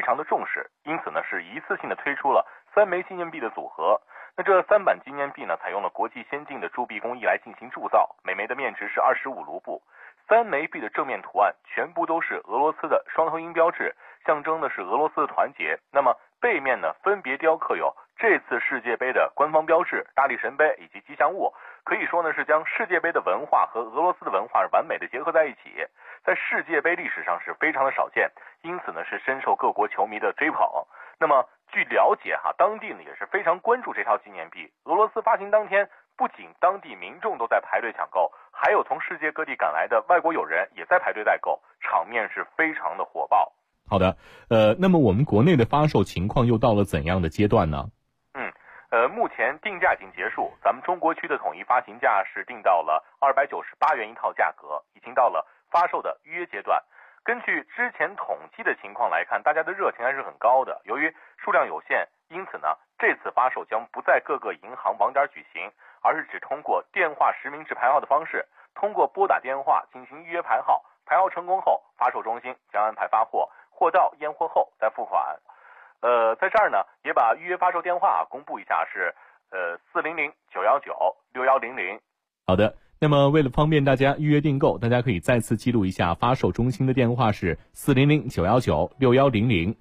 常的重视，因此呢是一次性的推出了3枚纪念币的组合。那这3版纪念币呢，采用了国际先进的铸币工艺来进行铸造，每枚的面值是25卢布。3枚币的正面图案全部都是俄罗斯的双头鹰标志，象征的是俄罗斯的团结。那么背面呢，分别雕刻有这次世界杯的官方标志、大力神杯以及吉祥物，可以说呢是将世界杯的文化和俄罗斯的文化完美的结合在一起，在世界杯历史上是非常的少见，因此呢是深受各国球迷的追捧。那么据了解当地呢也是非常关注这套纪念币。俄罗斯发行当天，不仅当地民众都在排队抢购，还有从世界各地赶来的外国友人也在排队代购，场面是非常的火爆。 好的，那么我们国内的发售情况又到了怎样的阶段呢？ 目前定价已经结束，咱们中国区的统一发行价是定到了298元一套价格，已经到了发售的预约阶段。根据之前统计的情况来看，大家的热情还是很高的。由于数量有限，因此呢，这次发售将不在各个银行网点举行，而是只通过电话实名制排号的方式，通过拨打电话进行预约排号，排号成功后，发售中心将安排发货，货到验货后再付款。在这儿呢，也把预约发售电话公布一下，是400-919-6100。 好的。那么为了方便大家预约订购，大家可以再次记录一下发售中心的电话是400-919-6100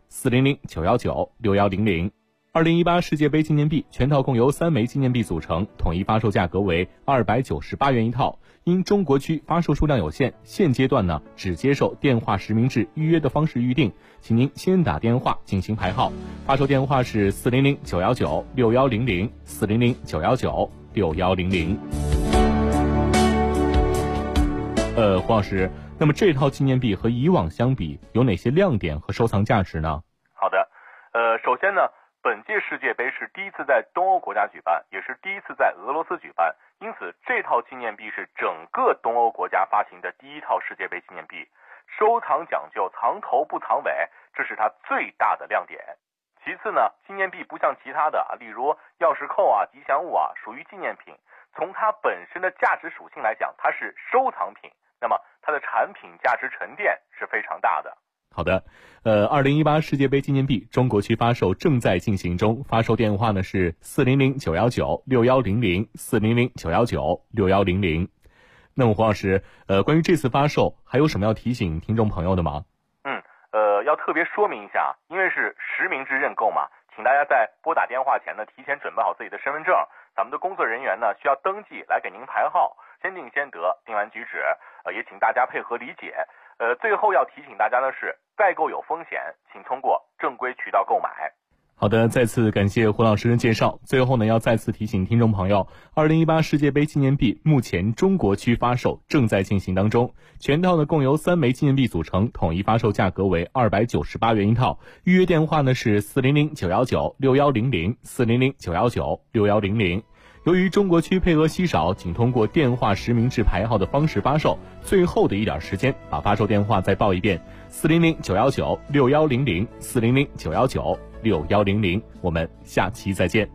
400-919-6100。2018世界杯纪念币全套共由3枚纪念币组成，统一发售价格为298元一套。因中国区发售数量有限，现阶段呢只接受电话实名制预约的方式预定，请您先打电话进行排号。发售电话是400-919-6100 400-919-6100。黄老师，那么这套纪念币和以往相比有哪些亮点和收藏价值呢？ 好的，首先呢，本届世界杯是第一次在东欧国家举办，也是第一次在俄罗斯举办，因此这套纪念币是整个东欧国家发行的第一套世界杯纪念币。收藏讲究藏头不藏尾，这是它最大的亮点。其次呢，纪念币不像其他的例如钥匙扣吉祥物属于纪念品，从它本身的价值属性来讲，它是收藏品，那么它的产品价值沉淀是非常大的。 好的，2018世界杯纪念币中国区发售正在进行中，发售电话呢是400-919-6100 400-919-6100。那么黄老师，关于这次发售还有什么要提醒听众朋友的吗？ 要特别说明一下，因为是实名制认购嘛，请大家在拨打电话前呢，提前准备好自己的身份证，咱们的工作人员呢需要登记来给您排号，先定先得，定完举止，也请大家配合理解。最后要提醒大家的是，代购有风险，请通过正规渠道购买。 好的，再次感谢胡老师的介绍。最后呢，要再次提醒听众朋友，2018世界杯纪念币目前中国区发售正在进行当中，全套呢共由3枚纪念币组成，统一发售价格为298元一套。预约电话呢是400-919-6100 400-919-6100。由于中国区配额稀少，仅通过电话实名制排号的方式发售，最后的一点时间，把发售电话再报一遍：400-919-6100 400-919-6100。我们下期再见。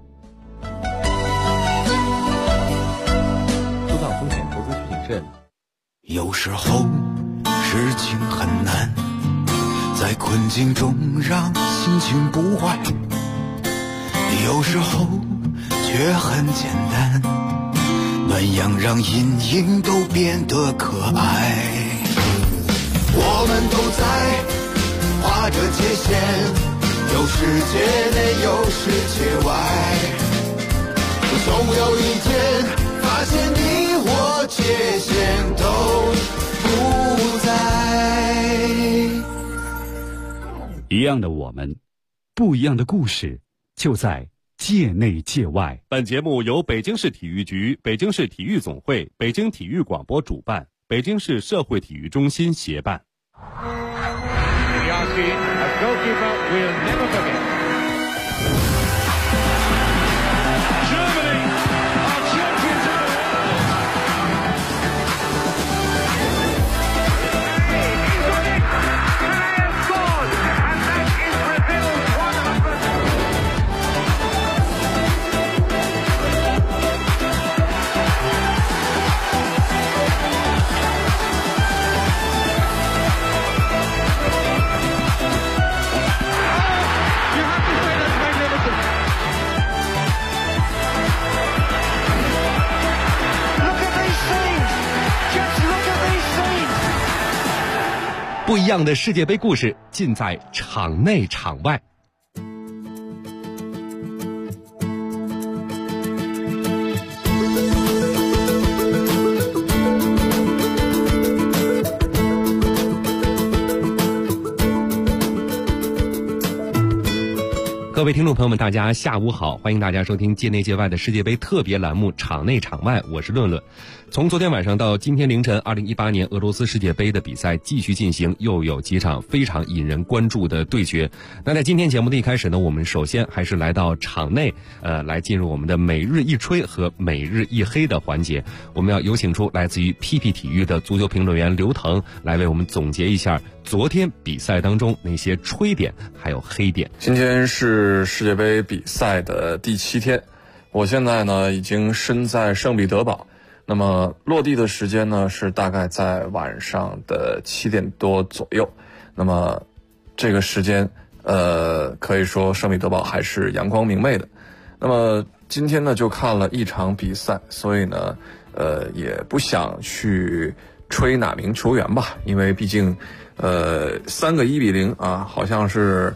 收到风险投资需谨慎。 有时候事情很难，在困境中让心情不坏，有时候却很简单，暖阳让阴影都变得可爱。我们都在画着界限，有世界内有世界外，总有一天发现你我界限都不在。 一样的我们，不一样的故事，就在界内界外。 本节目由北京市体育局、北京市体育总会、北京体育广播主办，北京市社会体育中心协办。 不一样的世界杯故事尽在场内场外。各位听众朋友们，大家下午好，欢迎大家收听界内界外的世界杯特别栏目场内场外，我是论论。从昨天晚上到今天凌晨，2018年俄罗斯世界杯的比赛继续进行，又有几场非常引人关注的对决。那在今天节目的一开始呢，我们首先还是来到场内，来进入我们的每日一吹和每日一黑的环节。我们要有请出来自于 PP 体育的足球评论员刘腾，来为我们总结一下昨天比赛当中那些吹点还有黑点。 今天是世界杯比赛的第7天，我现在呢已经身在圣彼得堡，那么落地的时间呢是大概在晚上的7点多左右。那么这个时间可以说圣彼得堡还是阳光明媚的。那么今天呢就看了一场比赛，所以呢也不想去吹哪名球员吧，因为毕竟3个1-0啊，好像是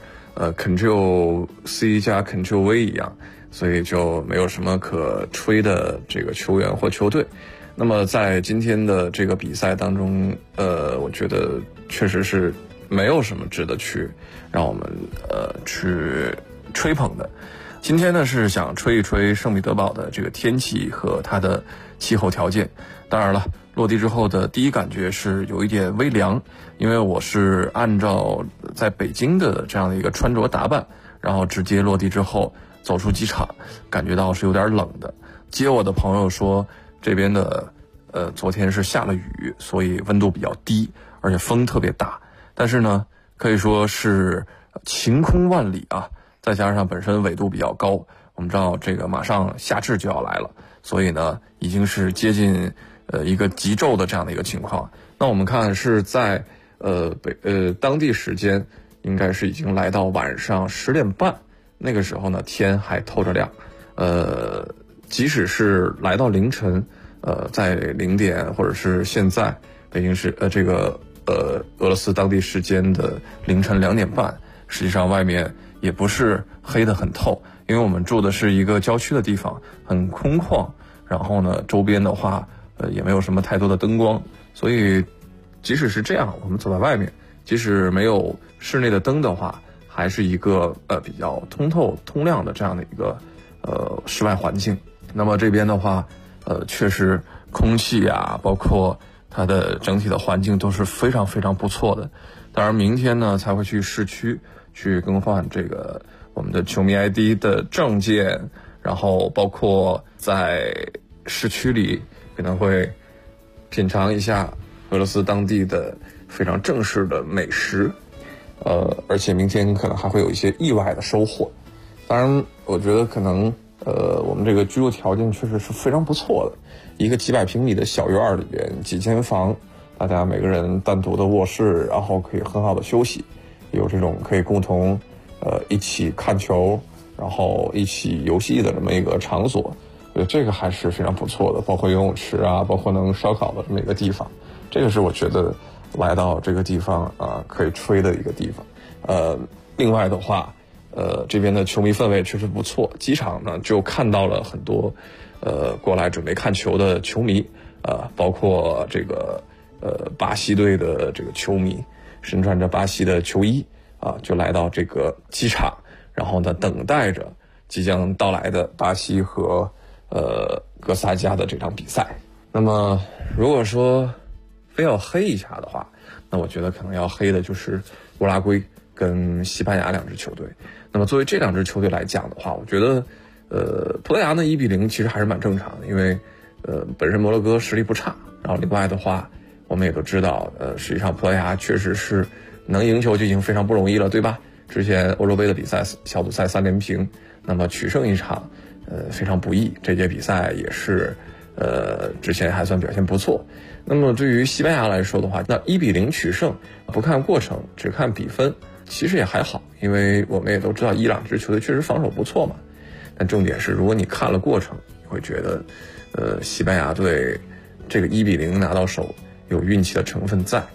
Ctrl C 加 Ctrl V 一样，所以就没有什么可吹的这个球员或球队。那么在今天的这个比赛当中，我觉得确实是没有什么值得去让我们去吹捧的。今天呢是想吹一吹圣彼得堡的这个天气和它的气候条件。当然了，落地之后的第一感觉是有一点微凉，因为我是按照在北京的这样的一个穿着打扮，然后直接落地之后走出机场，感觉到是有点冷的。接我的朋友说这边的昨天是下了雨，所以温度比较低，而且风特别大，但是呢可以说是晴空万里啊，再加上本身纬度比较高，我们知道这个马上夏至就要来了，所以呢已经是接近一个极昼的这样的一个情况。那我们看是在当地时间应该是已经来到晚上10点半，那个时候呢天还透着亮。即使是来到凌晨，在0点或者是现在北京市俄罗斯当地时间的凌晨2点半，实际上外面也不是黑得很透，因为我们住的是一个郊区的地方，很空旷，然后呢周边的话也没有什么太多的灯光，所以即使是这样，我们走在外面，即使没有室内的灯的话，还是一个比较通透通亮的这样的一个室外环境。那么这边的话确实空气啊，包括它的整体的环境都是非常非常不错的。当然明天呢才会去市区去更换这个我们的球迷 ID 的证件，然后包括在市区里可能会品尝一下俄罗斯当地的非常正式的美食，而且明天可能还会有一些意外的收获。当然我觉得可能我们这个居住条件确实是非常不错的，一个几百平米的小院里边几间房，大家每个人单独的卧室，然后可以很好的休息，有这种可以共同一起看球，然后一起游戏的这么一个场所，这个还是非常不错的，包括游泳池啊，包括能烧烤的这么一个地方，这个是我觉得来到这个地方可以吹的一个地方。另外的话这边的球迷氛围确实不错，机场呢就看到了很多过来准备看球的球迷，包括这个巴西队的这个球迷身穿着巴西的球衣就来到这个机场，然后呢等待着即将到来的巴西和哥斯达黎加的这场比赛。那么如果说非要黑一下的话，那我觉得可能要黑的就是乌拉圭跟西班牙2支球队。那么作为这2支球队来讲的话，我觉得葡萄牙呢1-0其实还是蛮正常的，因为本身摩洛哥实力不差，然后另外的话我们也都知道实际上葡萄牙确实是能赢球就已经非常不容易了，对吧？之前欧洲杯的比赛小组赛3连平，那么取胜一场非常不易，这届比赛也是之前还算表现不错。那么对于西班牙来说的话，那1-0取胜，不看过程只看比分其实也还好，因为我们也都知道伊朗这支球队确实防守不错嘛。但重点是如果你看了过程，你会觉得西班牙队这个1-0拿到手有运气的成分在。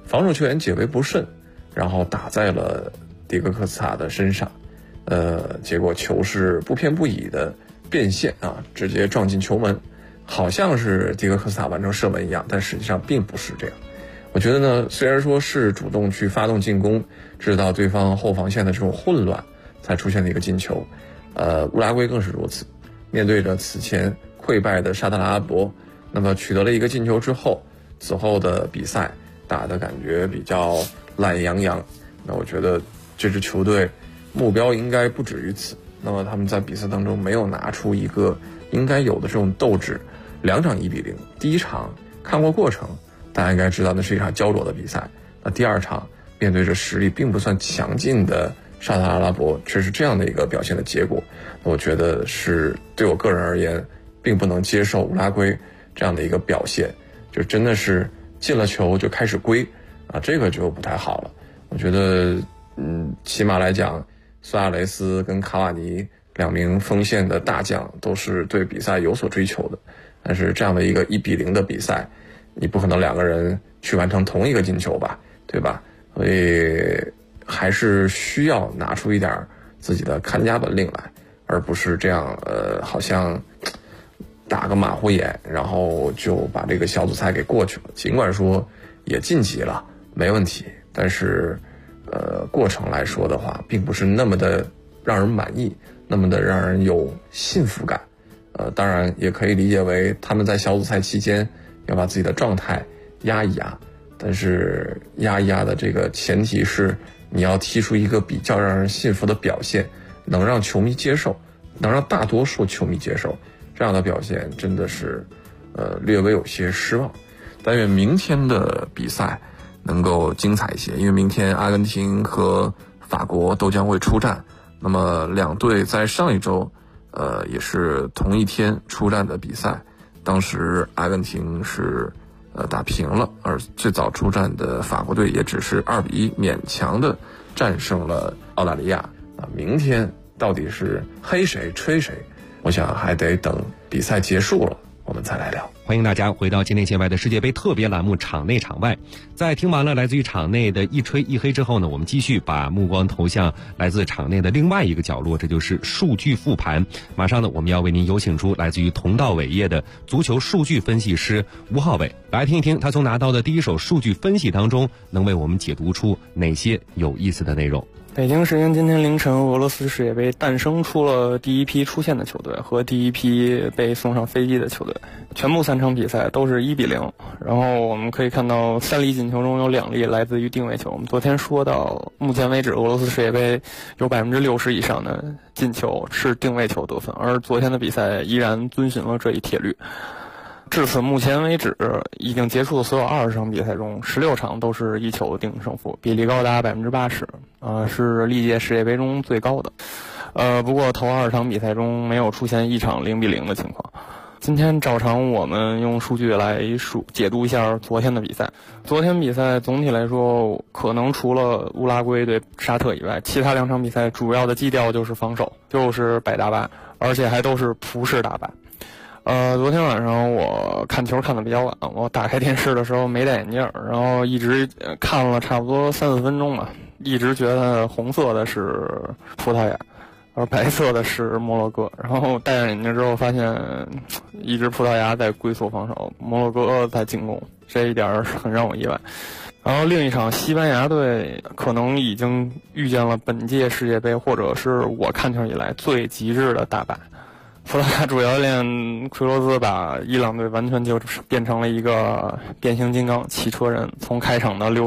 防守球员解围不慎，然后打在了迪戈科斯塔的身上，结果球是不偏不倚的变线啊，直接撞进球门，好像是迪戈科斯塔完成射门一样，但实际上并不是这样。我觉得呢，虽然说是主动去发动进攻，知道对方后防线的这种混乱才出现的一个进球，乌拉圭更是如此。面对着此前溃败的沙特阿拉伯，那么取得了一个进球之后，此后的比赛打的感觉比较懒洋洋。那我觉得这支球队目标应该不止于此。那么他们在比赛当中没有拿出一个应该有的这种斗志。2场1-0，第一场看过过程，大家应该知道那是一场焦灼的比赛。那第2场面对着实力并不算强劲的沙特阿拉伯，却是这样的一个表现的结果，我觉得是对我个人而言并不能接受乌拉圭这样的一个表现，就真的是进了球就开始归啊，这个就不太好了。我觉得起码来讲，苏亚雷斯跟卡瓦尼2名锋线的大将都是对比赛有所追求的，但是这样的一个1-0的比赛，你不可能2个人去完成同一个进球吧，对吧？所以还是需要拿出一点自己的看家本领来，而不是这样好像打个马虎眼，然后就把这个小组赛给过去了。尽管说也晋级了，没问题，但是过程来说的话，并不是那么的让人满意，那么的让人有幸福感。当然也可以理解为他们在小组赛期间要把自己的状态压一压，但是压一压的这个前提是你要踢出一个比较让人信服的表现，能让球迷接受，能让大多数球迷接受，这样的表现真的是略微有些失望。但愿明天的比赛能够精彩一些，因为明天阿根廷和法国都将会出战。那么2队在上一周也是同一天出战的比赛，当时阿根廷是打平了，而最早出战的法国队也只是2-1勉强的战胜了澳大利亚。明天到底是黑谁吹谁，我想还得等比赛结束了我们再来聊。 欢迎大家回到界内界外的世界杯特别栏目场内场外。在听完了来自于场内的一吹一黑之后呢，我们继续把目光投向来自场内的另外一个角落，这就是数据复盘。马上呢，我们要为您有请出来自于同道伟业的足球数据分析师吴浩伟，来听一听他从拿到的第一手数据分析当中能为我们解读出哪些有意思的内容。 北京时间今天凌晨，俄罗斯世界杯诞生出了第一批出现的球队和第一批被送上飞机的球队，全部3场比赛都是1-0。然后我们可以看到3粒进球中有2粒来自于定位球。我们昨天说到，目前为止俄罗斯世界杯有60%以上的进球是定位球得分，而昨天的比赛依然遵循了这一铁律。至此目前为止，已经结束的所有20场比赛中，16场都是1球定胜负，比例高达80%，是历届世界杯中最高的。不过头20场比赛中没有出现1场0-0的情况。今天照常我们用数据来解读一下昨天的比赛。昨天比赛总体来说，可能除了乌拉圭对沙特以外，其他2场比赛主要的基调就是防守，就是摆大巴，而且还都是葡式大巴。昨天晚上我看球看得比较晚，我打开电视的时候没戴眼镜，然后一直看了差不多3-4分钟吧，一直觉得红色的是葡萄牙，而白色的是摩洛哥。然后戴上眼镜之后发现，一直葡萄牙在龟缩防守，摩洛哥在进攻，这一点很让我意外。然后另一场西班牙队可能已经遇见了本届世界杯或者是我看球以来最极致的大败。葡萄牙主教练奎罗斯把伊朗队完全就变成了一个变形金刚汽车人，从开场的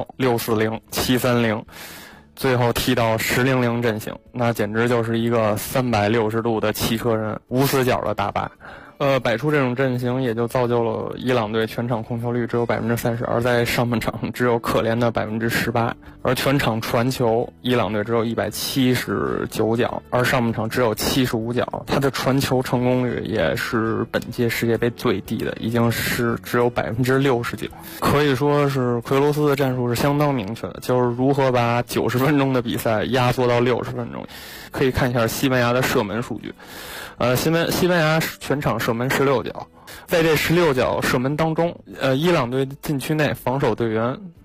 6-3-1、6-4-0、7-3-0，最后踢到10-0阵型，那简直就是一个360度的汽车人，无死角的大败。摆出这种阵型也就造就了伊朗队全场控球率只有30%，而在上半场只有可怜的18%，而全场传球伊朗队只有179脚，而上半场只有75脚，他的传球成功率也是本届世界杯最低的，已经是只有69%，可以说是奎罗斯的战术是相当明确的，就是如何把90分钟的比赛压缩到60分钟。可以看一下西班牙的射门数据，西班牙全场射门16脚，在这16脚射门当中，伊朗队禁区内防守队员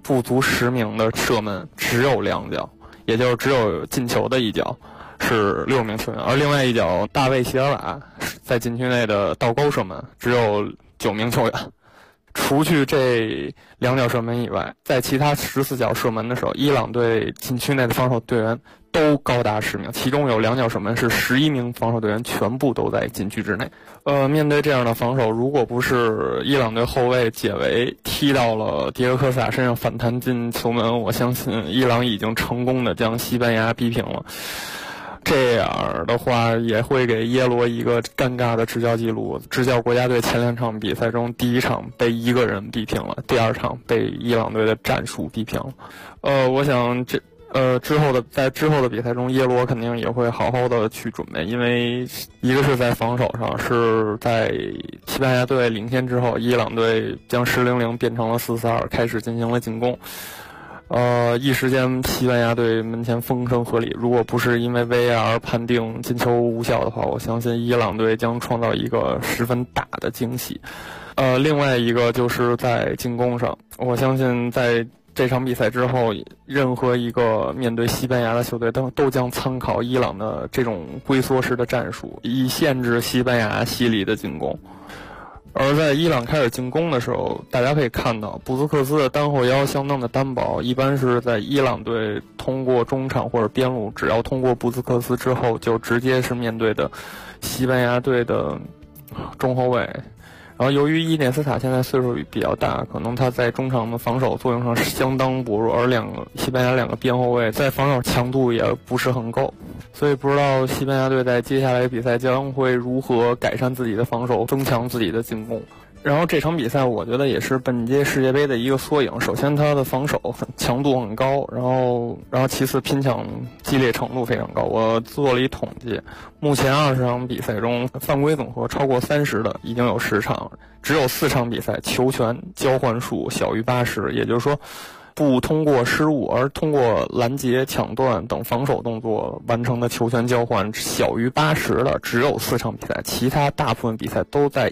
不足10名的射门只有2脚，也就是只有进球的一脚是6名球员，而另外一脚大卫席尔瓦在禁区内的倒钩射门只有9名球员。除去这2脚射门以外，在其他14脚射门的时候，伊朗队禁区内的防守队员都高达10名，其中有2脚射门是11名防守队员全部都在禁区之内。面对这样的防守，如果不是伊朗队后卫解围踢到了迪戈科萨身上反弹进球门，我相信伊朗已经成功的将西班牙逼平了。这样的话也会给耶罗一个尴尬的执教记录，执教国家队前2场比赛中，第1场被1个人逼平了，第2场被伊朗队的战术逼平了。我想之后的比赛中，耶罗肯定也会好好的去准备，因为一个是在防守上，是在西班牙队领先之后，伊朗队将10-0变成了4-4-2，开始进行了进攻。一时间西班牙队门前风声鹤唳，如果不是因为 VAR 判定进球无效的话，我相信伊朗队将创造一个十分大的惊喜。另外一个就是在进攻上，我相信在这场比赛之后，任何一个面对西班牙的球队都将参考伊朗的这种龟缩式的战术，以限制西班牙犀利的进攻。而在伊朗开始进攻的时候，大家可以看到布斯克斯的单后腰相当的单薄，一般是在伊朗队通过中场或者边路，只要通过布斯克斯之后，就直接是面对的西班牙队的中后卫。然后由于伊涅斯塔现在岁数比较大，可能他在中场的防守作用上相当薄弱，而西班牙2个边后卫在防守强度也不是很够，所以不知道西班牙队在接下来的比赛将会如何改善自己的防守，增强自己的进攻。然后这场比赛我觉得也是本届世界杯的一个缩影。首先他的防守强度很高，然后其次拼抢激烈程度非常高。我做了一统计，目前20场比赛中犯规总和超过30的已经有10场，只有4场比赛球权交换数小于80，也就是说不通过失误而通过拦截、抢断等防守动作完成的球权交换小于80的只有4场比赛，其他大部分比赛都在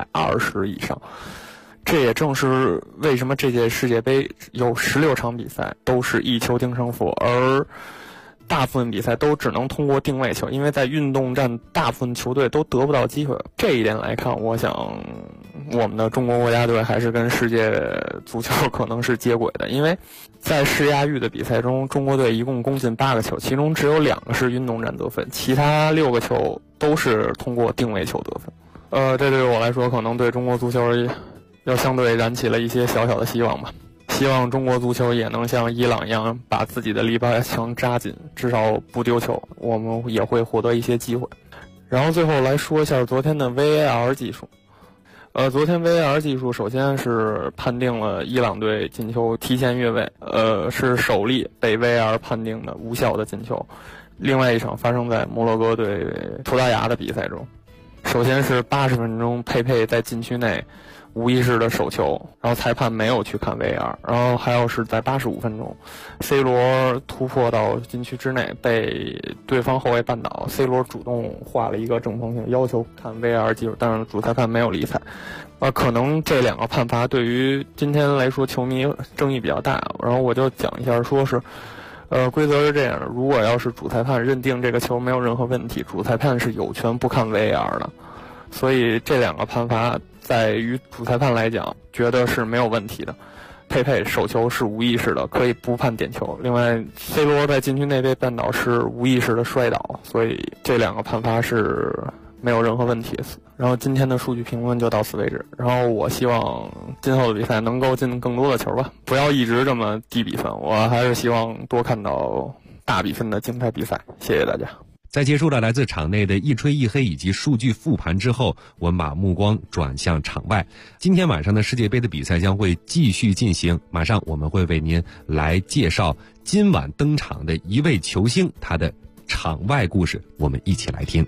120以上。这也正是为什么这届世界杯有16场比赛都是1球定胜负，而大部分比赛都只能通过定位球，因为在运动战大部分球队都得不到机会。这一点来看，我想我们的中国国家队还是跟世界足球可能是接轨的，因为在世亚运的比赛中，中国队一共攻进8个球，其中只有2个是运动战得分，其他6个球都是通过定位球得分。这对我来说可能对中国足球要相对燃起了一些小小的希望吧。希望中国足球也能像伊朗一样把自己的篱笆墙扎紧，至少不丢球，我们也会获得一些机会。然后最后来说一下昨天的 VAR 技术。昨天 VAR 技术首先是判定了伊朗队进球提前越位，是首例被 VAR 判定的无效的进球。另外一场发生在摩洛哥对葡萄牙的比赛中，首先是80分钟佩佩在禁区内无意识的手球，然后裁判没有去看 VAR， 然后还有是在85分钟 C 罗突破到禁区之内被对方后卫绊倒， C 罗主动画了一个正方形要求看 VAR 技术，但是主裁判没有理睬。可能这2个判罚对于今天来说球迷争议比较大，然后我就讲一下，说是规则是这样的，如果要是主裁判认定这个球没有任何问题，主裁判是有权不看 VAR 的，所以这2个判罚在于主裁判来讲觉得是没有问题的。佩佩手球是无意识的，可以不判点球。另外 C 罗在禁区内被绊倒是无意识的摔倒，所以这2个判罚是没有任何问题。然后今天的数据评论就到此为止，然后我希望今后的比赛能够进更多的球吧，不要一直这么低比分，我还是希望多看到大比分的精彩比赛。谢谢大家。 在结束了来自场内的一吹一黑以及数据复盘之后，我们把目光转向场外。今天晚上的世界杯的比赛将会继续进行，马上我们会为您来介绍今晚登场的一位球星，他的场外故事，我们一起来听。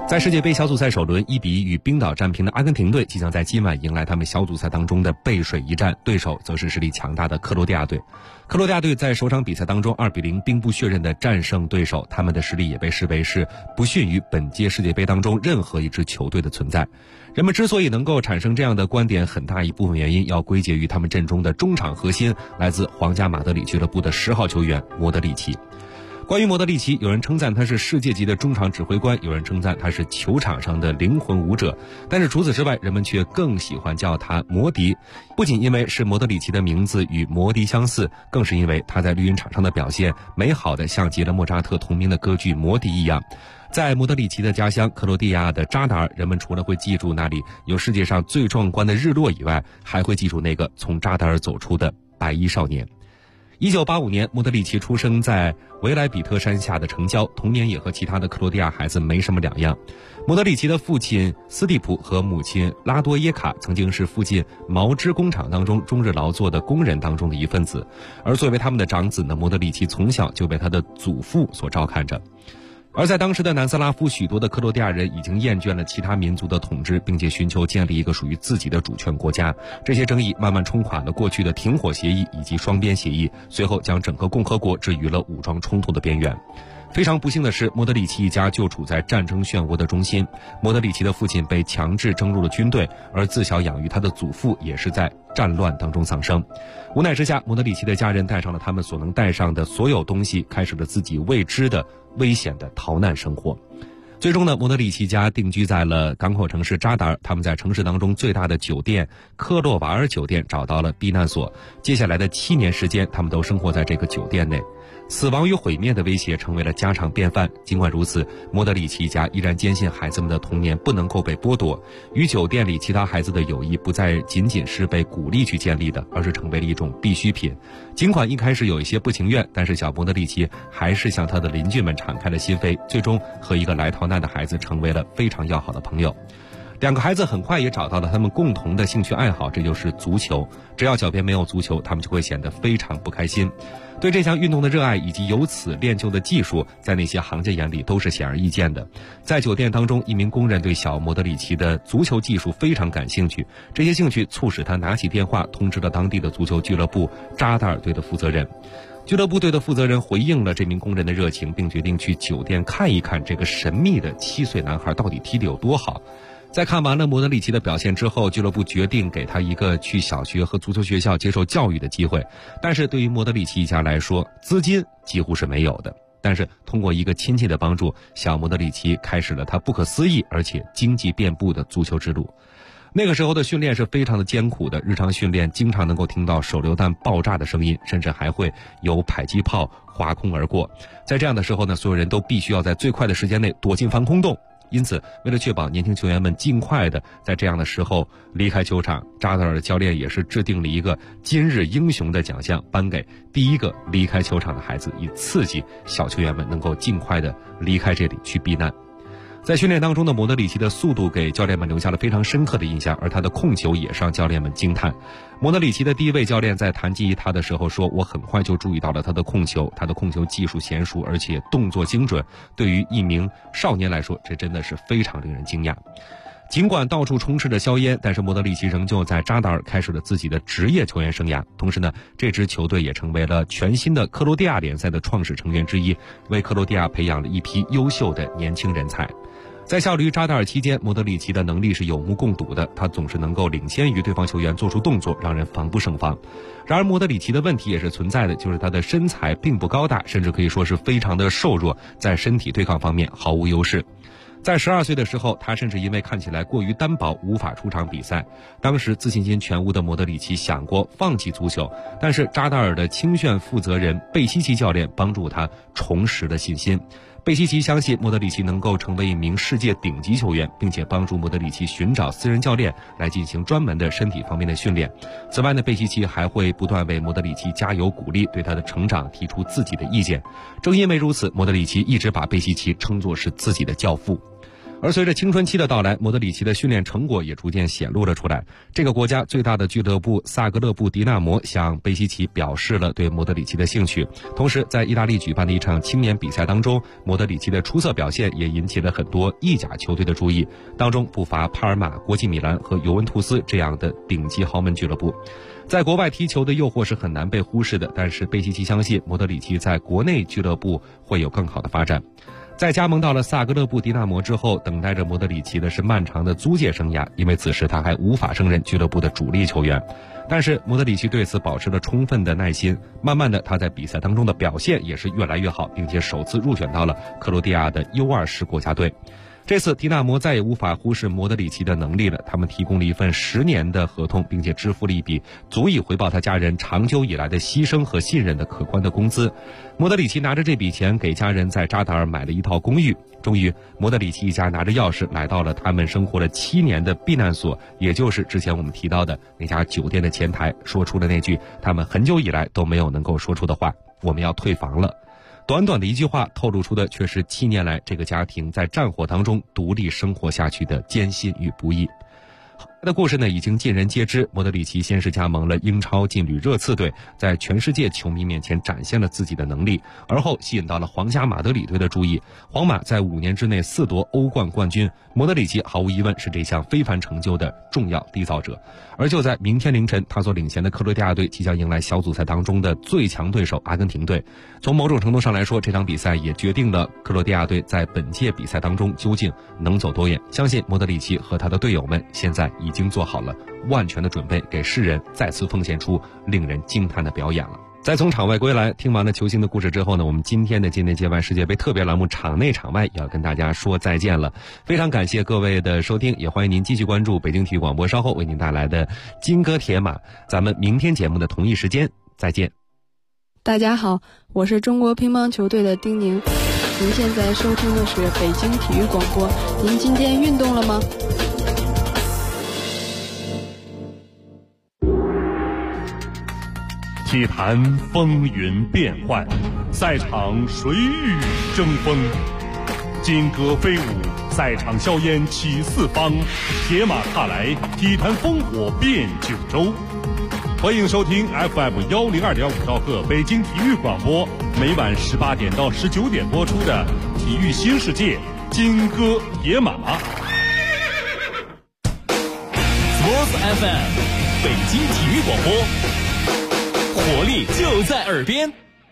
在世界杯小组赛首轮1-1与冰岛战平的阿根廷队，即将在今晚迎来他们小组赛当中的背水一战，对手则是实力强大的克罗地亚队。克罗地亚队在首场比赛当中2-0兵不血刃的战胜对手，他们的实力也被视为是不逊于本届世界杯当中任何一支球队的存在。人们之所以能够产生这样的观点，很大一部分原因要归结于他们阵中的中场核心，来自皇家马德里俱乐部的10号球员莫德里奇。关于莫德里奇，有人称赞他是世界级的中场指挥官，有人称赞他是球场上的灵魂舞者，但是除此之外，人们却更喜欢叫他摩迪。不仅因为是莫德里奇的名字与摩迪相似，更是因为他在绿茵场上的表现美好的像极了莫扎特同名的歌剧《魔笛》一样。在莫德里奇的家乡克罗地亚的扎达尔，人们除了会记住那里有世界上最壮观的日落以外，还会记住那个从扎达尔走出的白衣少年。1985年，莫德里奇出生在维莱比特山下的城郊，童年也和其他的克罗地亚孩子没什么两样。莫德里奇的父亲斯蒂普和母亲拉多耶卡曾经是附近毛织工厂当中终日劳作的工人当中的一份子，而作为他们的长子呢，莫德里奇从小就被他的祖父所照看着。而在当时的南斯拉夫，许多的克罗地亚人已经厌倦了其他民族的统治，并且寻求建立一个属于自己的主权国家。这些争议慢慢冲垮了过去的停火协议以及双边协议，随后将整个共和国置于了武装冲突的边缘。非常不幸的是，莫德里奇一家就处在战争漩涡的中心。莫德里奇的父亲被强制征入了军队，而自小养育他的祖父也是在战乱当中丧生。无奈之下，莫德里奇的家人带上了他们所能带上的所有东西，开始了自己未知的危险的逃难生活。最终呢，莫德里奇家定居在了港口城市扎达尔，他们在城市当中最大的酒店科洛瓦尔酒店找到了避难所。接下来的7年时间，他们都生活在这个酒店内。死亡与毁灭的威胁成为了家常便饭。尽管如此，莫德里奇一家依然坚信孩子们的童年不能够被剥夺。与酒店里其他孩子的友谊不再仅仅是被鼓励去建立的，而是成为了一种必需品。尽管一开始有一些不情愿，但是小莫德里奇还是向他的邻居们敞开了心扉，最终和一个来逃难的孩子成为了非常要好的朋友。2个孩子很快也找到了他们共同的兴趣爱好，这就是足球。只要脚边没有足球，他们就会显得非常不开心。对这项运动的热爱以及由此练就的技术，在那些行家眼里都是显而易见的。在酒店当中，一名工人对小莫德里奇的足球技术非常感兴趣，这些兴趣促使他拿起电话通知了当地的足球俱乐部扎达尔队的负责人。俱乐部队的负责人回应了这名工人的热情，并决定去酒店看一看这个神秘的7岁男孩到底踢得有多好。在看完了莫德里奇的表现之后，俱乐部决定给他一个去小学和足球学校接受教育的机会。但是对于莫德里奇一家来说，资金几乎是没有的。但是通过一个亲戚的帮助，小莫德里奇开始了他不可思议而且经济遍布的足球之路。那个时候的训练是非常的艰苦的，日常训练经常能够听到手榴弹爆炸的声音，甚至还会有迫击炮划空而过。在这样的时候呢，所有人都必须要在最快的时间内躲进防空洞。因此，为了确保年轻球员们尽快的在这样的时候离开球场，扎达尔的教练也是制定了一个今日英雄的奖项，颁给第一个离开球场的孩子，以刺激小球员们能够尽快的离开这里去避难。在训练当中的莫德里奇的速度给教练们留下了非常深刻的印象，而他的控球也是让教练们惊叹。莫德里奇的第一位教练在谈及他的时候说，我很快就注意到了他的控球技术娴熟，而且动作精准，对于一名少年来说，这真的是非常令人惊讶。尽管到处充斥着硝烟，但是莫德里奇仍旧在扎达尔开始了自己的职业球员生涯。同时呢，这支球队也成为了全新的克罗地亚联赛的创始成员之一，为克罗地亚培养了一批优秀的年轻人才。在效力扎达尔期间，莫德里奇的能力是有目共睹的，他总是能够领先于对方球员做出动作，让人防不胜防。然而莫德里奇的问题也是存在的，就是他的身材并不高大，甚至可以说是非常的瘦弱，在身体对抗方面毫无优势。在12岁的时候，他甚至因为看起来过于单薄无法出场比赛。当时自信心全无的莫德里奇想过放弃足球，但是扎达尔的青训负责人贝西奇教练帮助他重拾了信心。贝西奇相信莫德里奇能够成为一名世界顶级球员，并且帮助莫德里奇寻找私人教练来进行专门的身体方面的训练。此外呢，贝西奇还会不断为莫德里奇加油鼓励，对他的成长提出自己的意见。正因为如此，莫德里奇一直把贝西奇称作是自己的教父。 而随着青春期的到来，莫德里奇的训练成果也逐渐显露了出来。这个国家最大的俱乐部萨格勒布迪纳摩向贝西奇表示了对莫德里奇的兴趣。同时，在意大利举办的一场青年比赛当中，莫德里奇的出色表现也引起了很多意甲球队的注意，当中不乏帕尔马、国际米兰和尤文图斯这样的顶级豪门俱乐部。在国外踢球的诱惑是很难被忽视的，但是贝西奇相信莫德里奇在国内俱乐部会有更好的发展。在加盟到了萨格勒布迪纳摩之后，等待着莫德里奇的是漫长的租借生涯，因为此时他还无法胜任俱乐部的主力球员。但是莫德里奇对此保持了充分的耐心，慢慢的他在比赛当中的表现也是越来越好，并且首次入选到了克罗地亚的 U20 国家队。这次迪纳摩再也无法忽视莫德里奇的能力了，他们提供了一份10年的合同，并且支付了一笔足以回报他家人长久以来的牺牲和信任的可观的工资。莫德里奇拿着这笔钱给家人在扎达尔买了一套公寓。终于，莫德里奇一家拿着钥匙来到了他们生活了7年的避难所，也就是之前我们提到的那家酒店的前台，说出了那句他们很久以来都没有能够说出的话：我们要退房了。短短的一句话透露出的却是7年来这个家庭在战火当中独立生活下去的艰辛与不易。后来的故事呢已经尽人皆知，莫德里奇先是加盟了英超劲旅热刺队，在全世界球迷面前展现了自己的能力，而后吸引到了皇家马德里队的注意。皇马在5年之内4夺欧冠冠军，莫德里奇毫无疑问是这项非凡成就的重要缔造者。而就在明天凌晨，他所领衔的克罗地亚队即将迎来小组赛当中的最强对手阿根廷队。从某种程度上来说，这场比赛也决定了克罗地亚队在本届比赛当中究竟能走多远。相信莫德里奇和他的队友们现在已经做好了万全的准备，给世人再次奉献出令人惊叹的表演了。在从场外归来，听完了球星的故事之后呢，我们今天的境内界外世界杯特别栏目场内场外也要跟大家说再见了。非常感谢各位的收听，也欢迎您继续关注北京体育广播稍后为您带来的金戈铁马。咱们明天节目的同一时间再见。 大家好，我是中国乒乓球队的丁宁，您现在收听的是北京体育广播。您今天运动了吗？ 体坛风云变幻，赛场谁与争锋？金戈飞舞，赛场硝烟起四方，铁马踏来，体坛烽火遍九州。欢迎收听 FM102.5兆赫北京体育广播，每晚18点到19点播出的《体育新世界》金戈铁马。 Sports FM， 北京体育广播。活力就在耳边。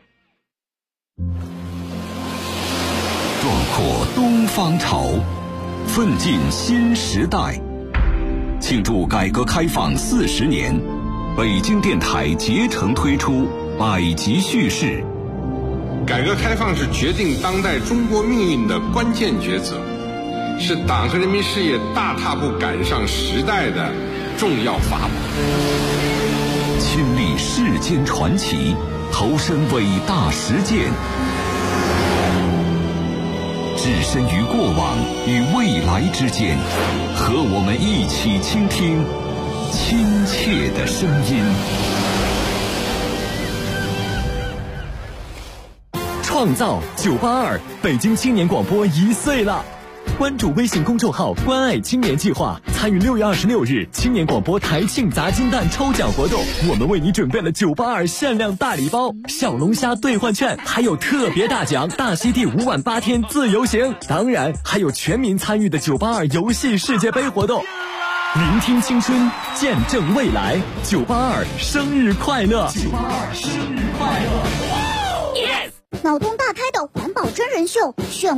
壮阔东方潮，奋进新时代。庆祝改革开放40年，北京电台竭诚推出百集叙事。 改革开放是决定当代中国命运的关键抉择，是党和人民事业大踏步赶上时代的重要法宝。 亲历世间传奇，投身伟大实践，置身于过往与未来之间，和我们一起倾听亲切的声音。 创造982，北京青年广播1岁了。关注微信公众号关爱青年计划，参与6月26日青年广播台庆砸金蛋抽奖活动，我们为你准备了982限量大礼包、小龙虾兑换券，还有特别大奖大溪地5晚8天自由行，当然还有全民参与的982游戏世界杯活动。聆听青春，见证未来，982生日快乐！982生日快乐！ 脑洞大开的环保真人秀，选